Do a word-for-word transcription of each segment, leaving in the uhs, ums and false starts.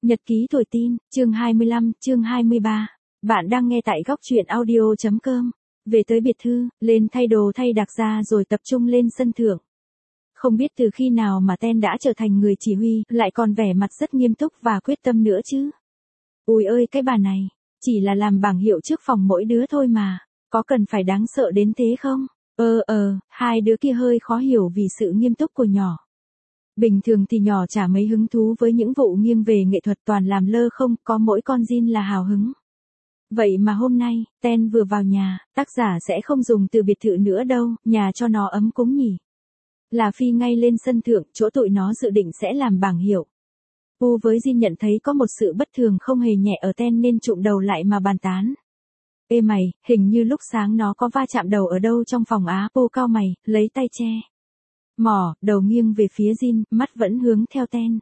Nhật ký tuổi teen, chương hai mươi lăm, chương hai mươi ba. Bạn đang nghe tại góc truyện audio.com. Về tới biệt thự, lên thay đồ thay đặc ra rồi tập trung lên sân thượng. Không biết từ khi nào mà Ten đã trở thành người chỉ huy, lại còn vẻ mặt rất nghiêm túc và quyết tâm nữa chứ. Ui ơi cái bà này, chỉ là làm bảng hiệu trước phòng mỗi đứa thôi mà, có cần phải đáng sợ đến thế không? Ờ ờ, hai đứa kia hơi khó hiểu vì sự nghiêm túc của nhỏ. Bình thường thì nhỏ chả mấy hứng thú với những vụ nghiêng về nghệ thuật, toàn làm lơ không, có mỗi con Jin là hào hứng. Vậy mà hôm nay, Ten vừa vào nhà, tác giả sẽ không dùng từ biệt thự nữa đâu, nhà cho nó ấm cúng nhỉ. Là phi ngay lên sân thượng, chỗ tụi nó dự định sẽ làm bảng hiệu. Pu với Jin nhận thấy có một sự bất thường không hề nhẹ ở Ten nên trụm đầu lại mà bàn tán. Ê mày, hình như lúc sáng nó có va chạm đầu ở đâu trong phòng á. Pu cau mày, lấy tay che mỏ, đầu nghiêng về phía Jin, mắt vẫn hướng theo Ten.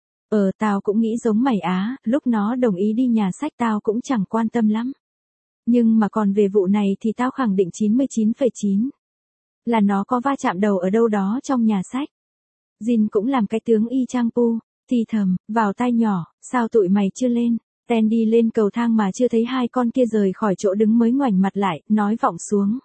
Ờ tao cũng nghĩ giống mày á, lúc nó đồng ý đi nhà sách tao cũng chẳng quan tâm lắm. Nhưng mà còn về vụ này thì tao khẳng định chín mươi chín phẩy chín là nó có va chạm đầu ở đâu đó trong nhà sách. Jin cũng làm cái tướng y chang Pu, thì thầm, vào tai nhỏ, sao tụi mày chưa lên? Ten đi lên cầu thang mà chưa thấy hai con kia rời khỏi chỗ đứng mới ngoảnh mặt lại, nói vọng xuống.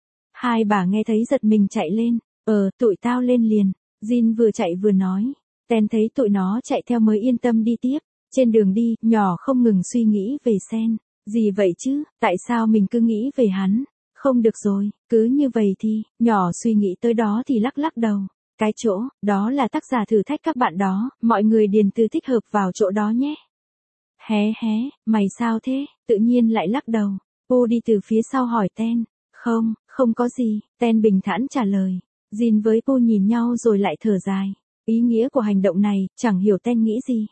Hai bà nghe thấy giật mình chạy lên. Ờ, tụi tao lên liền. Jin vừa chạy vừa nói. Ten thấy tụi nó chạy theo mới yên tâm đi tiếp. Trên đường đi, nhỏ không ngừng suy nghĩ về Sen. Gì vậy chứ, tại sao mình cứ nghĩ về hắn? Không được rồi, cứ như vậy thì, nhỏ suy nghĩ tới đó thì lắc lắc đầu. Cái chỗ, đó là tác giả thử thách các bạn đó, mọi người điền từ thích hợp vào chỗ đó nhé. Hé hé, mày sao thế, tự nhiên lại lắc đầu. Cô đi từ phía sau hỏi Ten. Không, không có gì, Ten bình thản trả lời. Jin với Pu nhìn nhau rồi lại thở dài. Ý nghĩa của hành động này, chẳng hiểu Ten nghĩ gì.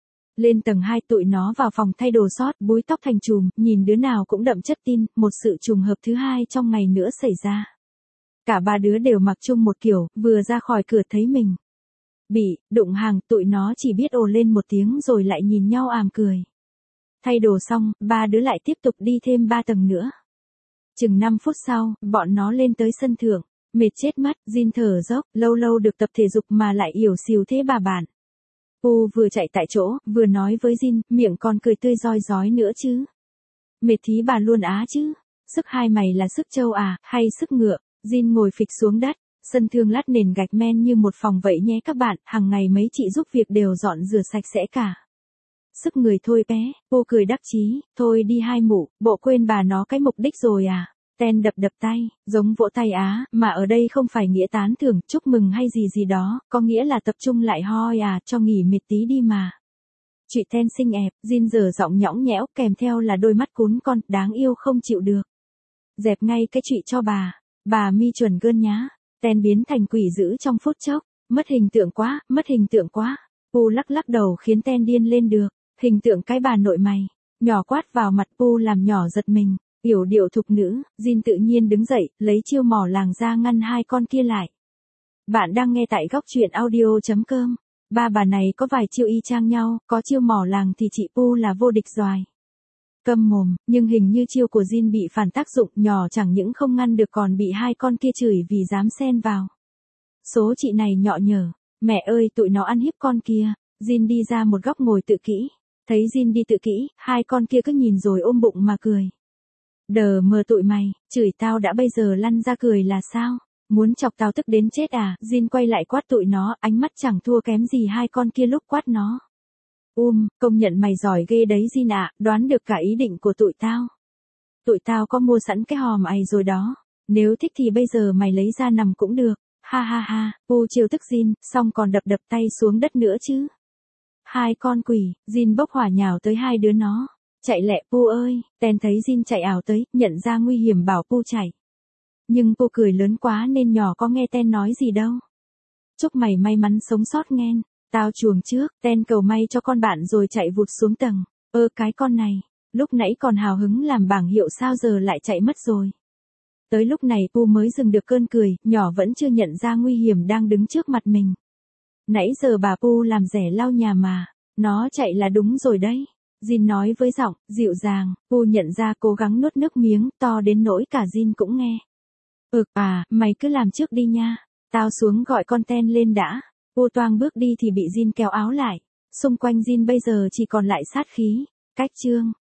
Lên tầng hai tụi nó vào phòng thay đồ sót, búi tóc thành chùm, nhìn đứa nào cũng đậm chất tin, một sự trùng hợp thứ hai trong ngày nữa xảy ra. Cả ba đứa đều mặc chung một kiểu, vừa ra khỏi cửa thấy mình bị đụng hàng, tụi nó chỉ biết ồ lên một tiếng rồi lại nhìn nhau àm cười. Thay đồ xong, ba đứa lại tiếp tục đi thêm ba tầng nữa. Chừng năm phút sau, bọn nó lên tới sân thượng. Mệt chết mắt, Jin thở dốc, lâu lâu được tập thể dục mà lại ỉu xìu thế bà bạn. Pu vừa chạy tại chỗ, vừa nói với Jin, miệng còn cười tươi rói rói nữa chứ. Mệt thí bà luôn á chứ. Sức hai mày là sức trâu à, hay sức ngựa? Jin ngồi phịch xuống đất, sân thượng lát nền gạch men như một phòng vậy nhé các bạn, hàng ngày mấy chị giúp việc đều dọn rửa sạch sẽ cả. Sức người thôi bé, Pu cười đắc chí, thôi đi hai mụ, bộ quên bà nó cái mục đích rồi à. Ten đập đập tay, giống vỗ tay á, mà ở đây không phải nghĩa tán thưởng, chúc mừng hay gì gì đó, có nghĩa là tập trung lại hoi à, cho nghỉ mệt tí đi mà. Chị Ten xinh ẹp, Jin dở giọng nhõng nhẽo, kèm theo là đôi mắt cún con, đáng yêu không chịu được. Dẹp ngay cái chị cho bà, bà mi chuẩn gơn nhá. Ten biến thành quỷ dữ trong phút chốc, mất hình tượng quá, mất hình tượng quá. Pu lắc lắc đầu khiến Ten điên lên được, hình tượng cái bà nội mày. Nhỏ quát vào mặt Pu làm nhỏ giật mình. Yểu điệu thục nữ, Jin tự nhiên đứng dậy, lấy chiêu mỏ làng ra ngăn hai con kia lại. Bạn đang nghe tại góc truyện audio.com. Ba bà này có vài chiêu y chang nhau, có chiêu mỏ làng thì chị Pu là vô địch doài. Câm mồm, nhưng hình như chiêu của Jin bị phản tác dụng, nhỏ chẳng những không ngăn được còn bị hai con kia chửi vì dám xen vào. Số chị này nhọ nhở, mẹ ơi tụi nó ăn hiếp con kia. Jin đi ra một góc ngồi tự kỹ. Thấy Jin đi tự kỹ, hai con kia cứ nhìn rồi ôm bụng mà cười. Đờ mờ tụi mày, chửi tao đã bây giờ lăn ra cười là sao? Muốn chọc tao tức đến chết à? Jin quay lại quát tụi nó, ánh mắt chẳng thua kém gì hai con kia lúc quát nó. Um, công nhận mày giỏi ghê đấy Jin ạ, đoán được cả ý định của tụi tao. Tụi tao có mua sẵn cái hòm ày rồi đó, nếu thích thì bây giờ mày lấy ra nằm cũng được, ha ha ha. Pu chiều tức Jin, xong còn đập đập tay xuống đất nữa chứ. Hai con quỷ, Jin bốc hỏa nhào tới hai đứa nó. Chạy lẹ Pu ơi, Ten thấy Jin chạy ảo tới, nhận ra nguy hiểm bảo Pu chạy. Nhưng Pu cười lớn quá nên nhỏ có nghe Ten nói gì đâu. Chúc mày may mắn sống sót nghen, tao chuồng trước, Ten cầu may cho con bạn rồi chạy vụt xuống tầng. Ơ cái con này, lúc nãy còn hào hứng làm bảng hiệu sao giờ lại chạy mất rồi. Tới lúc này Pu mới dừng được cơn cười, nhỏ vẫn chưa nhận ra nguy hiểm đang đứng trước mặt mình. Nãy giờ bà Pu làm rẻ lau nhà mà, nó chạy là đúng rồi đấy. Jin nói với giọng dịu dàng, Pu nhận ra cố gắng nuốt nước miếng to đến nỗi cả Jin cũng nghe. Ực à, mày cứ làm trước đi nha, tao xuống gọi con Ten lên đã. Pu toang bước đi thì bị Jin kéo áo lại. Xung quanh Jin bây giờ chỉ còn lại sát khí. Cách chương